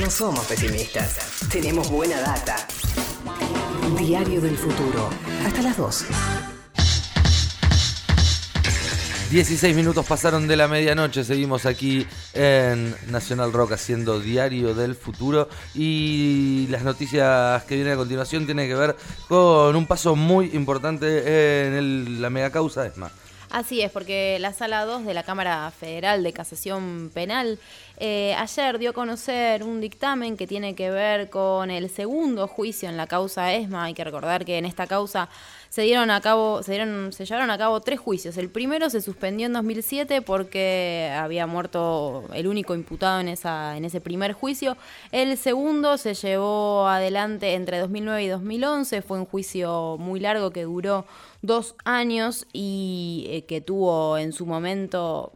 No somos pesimistas, tenemos buena data. Diario del Futuro, hasta las 2. 16 minutos pasaron de la medianoche, seguimos aquí en Nacional Rock haciendo Diario del Futuro y las noticias que vienen a continuación tienen que ver con un paso muy importante en la megacausa ESMA. Así es, porque la Sala 2 de la Cámara Federal de Casación Penal ayer dio a conocer un dictamen que tiene que ver con el segundo juicio en la causa ESMA. Hay que recordar que en esta causa se llevaron a cabo 3 juicios. El primero se suspendió en 2007 porque había muerto el único imputado en ese primer juicio. El segundo se llevó adelante entre 2009 y 2011. Fue un juicio muy largo que duró 2 años y que tuvo en su momento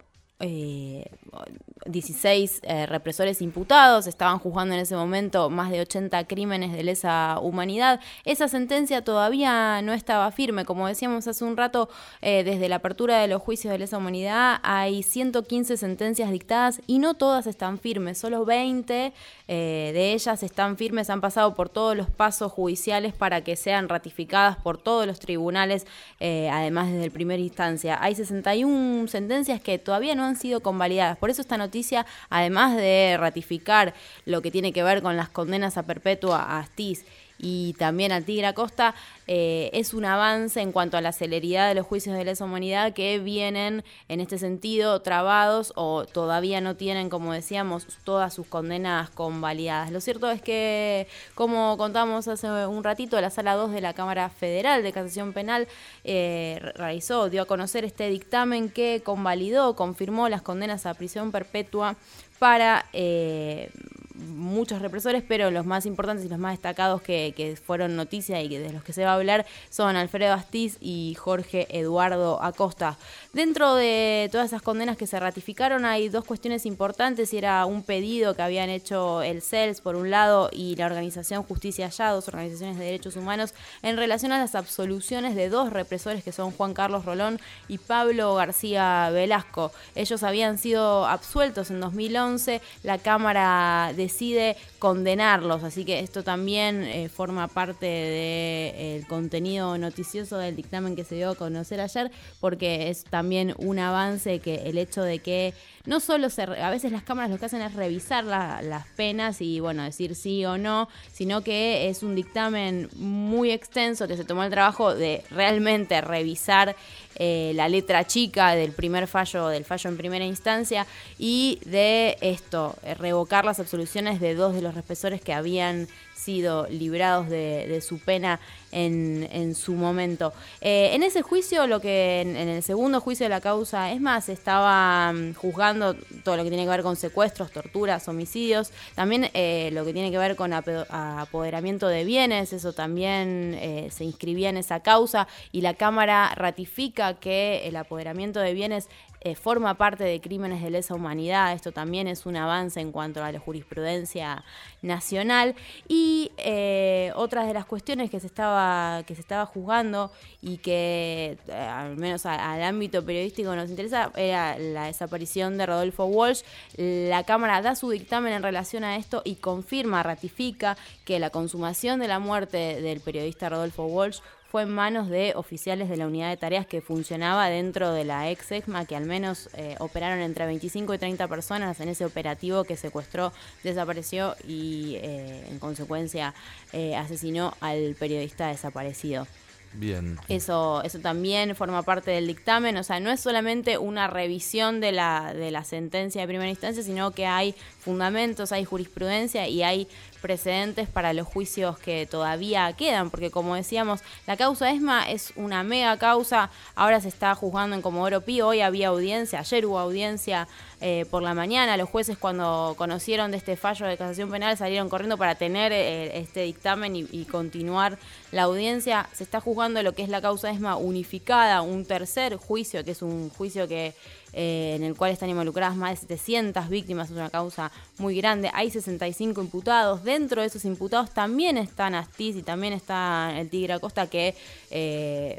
16 represores imputados. Estaban juzgando en ese momento más de 80 crímenes de lesa humanidad. Esa sentencia todavía no estaba firme. Como decíamos hace un rato, desde la apertura de los juicios de lesa humanidad hay 115 sentencias dictadas y no todas están firmes. Solo 20 de ellas están firmes, han pasado por todos los pasos judiciales para que sean ratificadas por todos los tribunales, además desde el primera instancia. Hay 61 sentencias que todavía no han sido convalidadas. Por eso esta noticia, además de ratificar lo que tiene que ver con las condenas a perpetua a Astiz y también al Tigre Acosta, es un avance en cuanto a la celeridad de los juicios de lesa humanidad que vienen en este sentido trabados o todavía no tienen, como decíamos, todas sus condenas convalidadas. Lo cierto es que, como contamos hace un ratito, la Sala 2 de la Cámara Federal de Casación Penal dio a conocer este dictamen que confirmó las condenas a prisión perpetua para muchos represores, pero los más importantes y los más destacados que fueron noticia y de los que se va a hablar son Alfredo Astiz y Jorge Eduardo Acosta. Dentro de todas esas condenas que se ratificaron hay 2 cuestiones importantes, y era un pedido que habían hecho el CELS por un lado y la organización Justicia Allá, 2 organizaciones de derechos humanos, en relación a las absoluciones de 2 represores que son Juan Carlos Rolón y Pablo García Velasco. Ellos habían sido absueltos en 2011, la Cámara decide condenarlos, así que esto también forma parte del contenido noticioso del dictamen que se dio a conocer ayer, porque es también un avance que el hecho de que no solo a veces las cámaras lo que hacen es revisar las penas y bueno, decir sí o no, sino que es un dictamen muy extenso que se tomó el trabajo de realmente revisar la letra chica del fallo en primera instancia y de revocar las absoluciones de 2 de los represores que habían sido librados de su pena en su momento. En ese juicio, en el segundo juicio de la causa ESMA, se estaba juzgando todo lo que tiene que ver con secuestros, torturas, homicidios, también lo que tiene que ver con apoderamiento de bienes. Eso también se inscribía en esa causa y la Cámara ratifica que el apoderamiento de bienes forma parte de crímenes de lesa humanidad. Esto también es un avance en cuanto a la jurisprudencia nacional. Y otras de las cuestiones que se estaba juzgando y que al menos al ámbito periodístico nos interesa era la desaparición de Rodolfo Walsh. La Cámara da su dictamen en relación a esto y ratifica que la consumación de la muerte del periodista Rodolfo Walsh fue en manos de oficiales de la unidad de tareas que funcionaba dentro de la ex-ESMA, que al menos operaron entre 25 y 30 personas en ese operativo que secuestró, desapareció y en consecuencia asesinó al periodista desaparecido. Bien. Eso también forma parte del dictamen, o sea, no es solamente una revisión de la sentencia de primera instancia, sino que hay fundamentos, hay jurisprudencia y hay precedentes para los juicios que todavía quedan, porque como decíamos, la causa ESMA es una mega causa, ahora se está juzgando en Comodoro Pi, hoy había audiencia, ayer hubo audiencia por la mañana. Los jueces, cuando conocieron de este fallo de casación penal, salieron corriendo para tener este dictamen y continuar la audiencia. Se está juzgando lo que es la causa ESMA unificada, un tercer juicio, que es un juicio que en el cual están involucradas más de 700 víctimas, es una causa muy grande. Hay 65 imputados. Dentro de esos imputados también están Astiz y también está el Tigre Acosta, que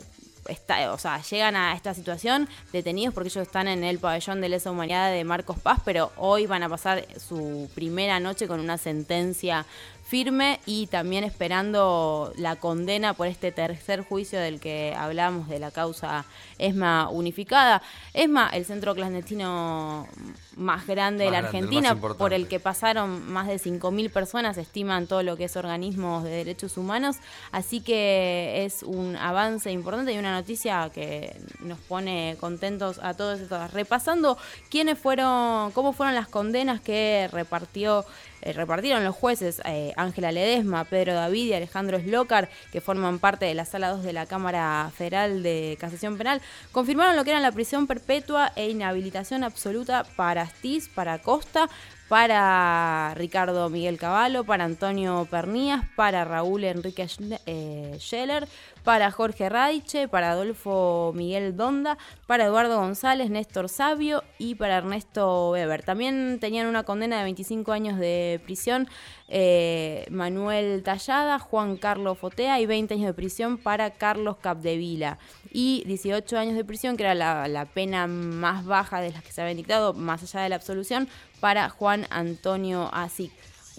llegan a esta situación detenidos porque ellos están en el pabellón de lesa humanidad de Marcos Paz, pero hoy van a pasar su primera noche con una sentencia firme y también esperando la condena por este tercer juicio del que hablamos, de la causa ESMA unificada. ESMA, el centro clandestino más grande de la Argentina, por el que pasaron más de 5.000 personas, estiman todo lo que es organismos de derechos humanos, así que es un avance importante y una noticia que nos pone contentos a todos. Repasando cómo fueron las condenas que repartieron los jueces Ángela Ledesma, Pedro David y Alejandro Slócar, que forman parte de la Sala 2 de la Cámara Federal de Casación Penal, confirmaron lo que era la prisión perpetua e inhabilitación absoluta para Astiz, para Costa, para Ricardo Miguel Cavallo, para Antonio Pernías, para Raúl Enrique Scheller, para Jorge Radiche, para Adolfo Miguel Donda, para Eduardo González, Néstor Sabio y para Ernesto Weber. También tenían una condena de 25 años de prisión Manuel Tallada, Juan Carlos Fotea y 20 años de prisión para Carlos Capdevila. Y 18 años de prisión, que era la pena más baja de las que se habían dictado, más allá de la absolución, para Juan Antonio Asic.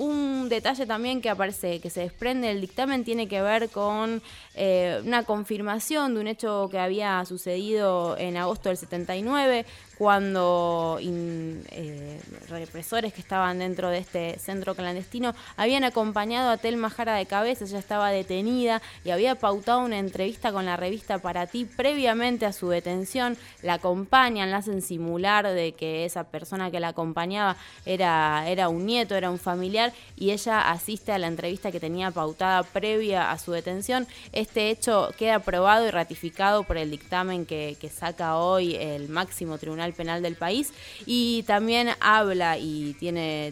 Un detalle también que aparece, que se desprende del dictamen, tiene que ver con una confirmación de un hecho que había sucedido en agosto del 79, cuando represores que estaban dentro de este centro clandestino habían acompañado a Telma Jara de Cabeza. Ella estaba detenida y había pautado una entrevista con la revista Para Ti previamente a su detención. La acompañan, la hacen simular de que esa persona que la acompañaba era un nieto, era un familiar, y ella asiste a la entrevista que tenía pautada previa a su detención. Este hecho queda aprobado y ratificado por el dictamen que saca hoy el máximo tribunal penal del país, y también habla y tiene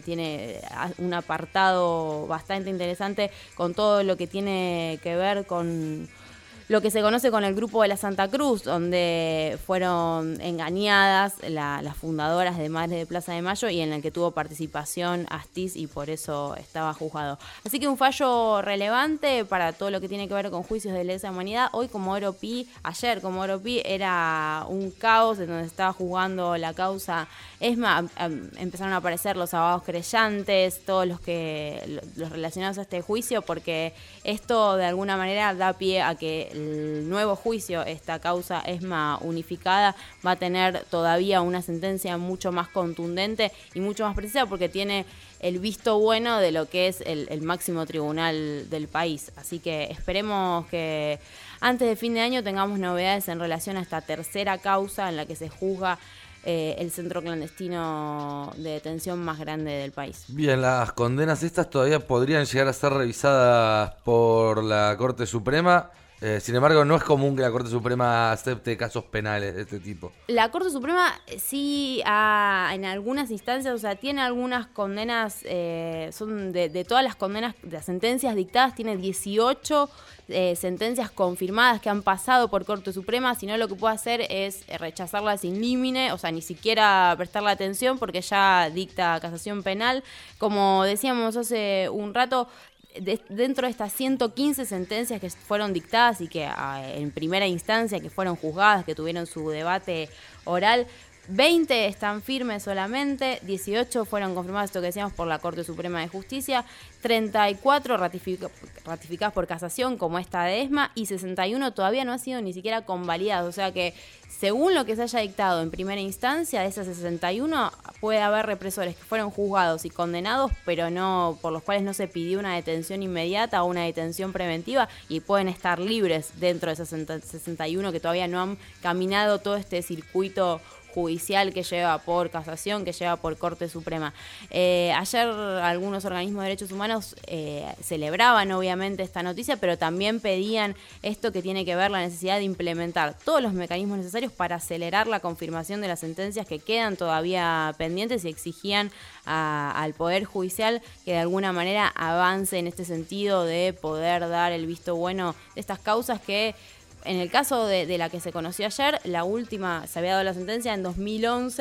un apartado bastante interesante con todo lo que tiene que ver con lo que se conoce con el Grupo de la Santa Cruz, donde fueron engañadas las fundadoras de Madres de Plaza de Mayo y en el que tuvo participación Astiz y por eso estaba juzgado. Así que un fallo relevante para todo lo que tiene que ver con juicios de lesa humanidad. Hoy ayer Comodoro Pi era un caos en donde estaba juzgando la causa ESMA. Empezaron a aparecer los abogados querellantes, todos los relacionados a este juicio, porque esto de alguna manera da pie a que el nuevo juicio, esta causa ESMA unificada, va a tener todavía una sentencia mucho más contundente y mucho más precisa, porque tiene el visto bueno de lo que es el máximo tribunal del país. Así que esperemos que antes de fin de año tengamos novedades en relación a esta tercera causa en la que se juzga el centro clandestino de detención más grande del país. Bien, las condenas estas todavía podrían llegar a ser revisadas por la Corte Suprema. Sin embargo, no es común que la Corte Suprema acepte casos penales de este tipo. La Corte Suprema sí, en algunas instancias, tiene algunas condenas, son de todas las condenas, de las sentencias dictadas, tiene 18 sentencias confirmadas que han pasado por Corte Suprema. Si no, lo que puede hacer es rechazarlas sin límite, ni siquiera prestarle atención, porque ya dicta casación penal. Como decíamos hace un rato, dentro de estas 115 sentencias que fueron dictadas y que en primera instancia, que fueron juzgadas, que tuvieron su debate oral, 20 están firmes solamente, 18 fueron confirmadas, esto que decíamos, por la Corte Suprema de Justicia, 34 ratificadas por casación, como esta de ESMA, y 61 todavía no han sido ni siquiera convalidadas. O sea que, según lo que se haya dictado en primera instancia, de esas 61 puede haber represores que fueron juzgados y condenados, pero no, por los cuales no se pidió una detención inmediata o una detención preventiva, y pueden estar libres dentro de esas 61 que todavía no han caminado todo este circuito judicial que lleva por casación, que lleva por Corte Suprema. Ayer algunos organismos de derechos humanos celebraban obviamente esta noticia, pero también pedían esto que tiene que ver la necesidad de implementar todos los mecanismos necesarios para acelerar la confirmación de las sentencias que quedan todavía pendientes, y exigían al Poder Judicial que de alguna manera avance en este sentido de poder dar el visto bueno de estas causas que, en el caso de la que se conoció ayer, la última, se había dado la sentencia en 2011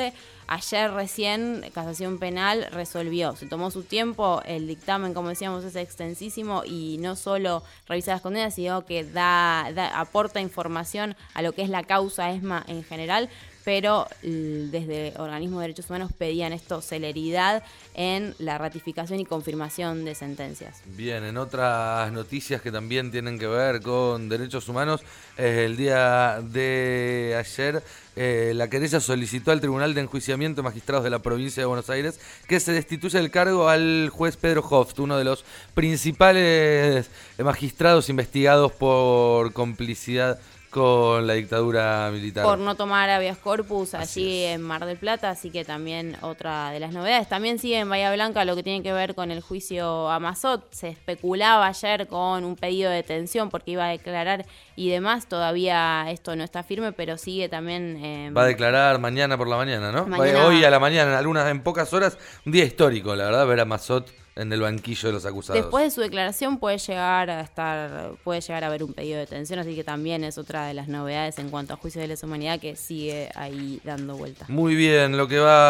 Ayer recién Casación Penal resolvió, se tomó su tiempo, el dictamen, como decíamos, es extensísimo y no solo revisa las condenas, sino que aporta información a lo que es la causa ESMA en general, pero desde organismos de derechos humanos pedían esto, celeridad en la ratificación y confirmación de sentencias. Bien, en otras noticias que también tienen que ver con derechos humanos, el día de ayer la querella solicitó al Tribunal de Enjuiciamiento de Magistrados de la Provincia de Buenos Aires que se destituya del cargo al juez Pedro Hoft, uno de los principales magistrados investigados por complicidad con la dictadura militar. Por no tomar habeas corpus allí en Mar del Plata, así que también otra de las novedades. También sigue en Bahía Blanca lo que tiene que ver con el juicio a Massot. Se especulaba ayer con un pedido de detención porque iba a declarar y demás. Todavía esto no está firme, pero sigue también... Va a declarar mañana por la mañana, ¿no? Mañana. Hoy a la mañana, en pocas horas. Un día histórico, la verdad, ver a Massot en el banquillo de los acusados. Después de su declaración puede llegar a haber un pedido de detención, así que también es otra de las novedades en cuanto a juicios de lesa humanidad que sigue ahí dando vuelta. Muy bien, lo que va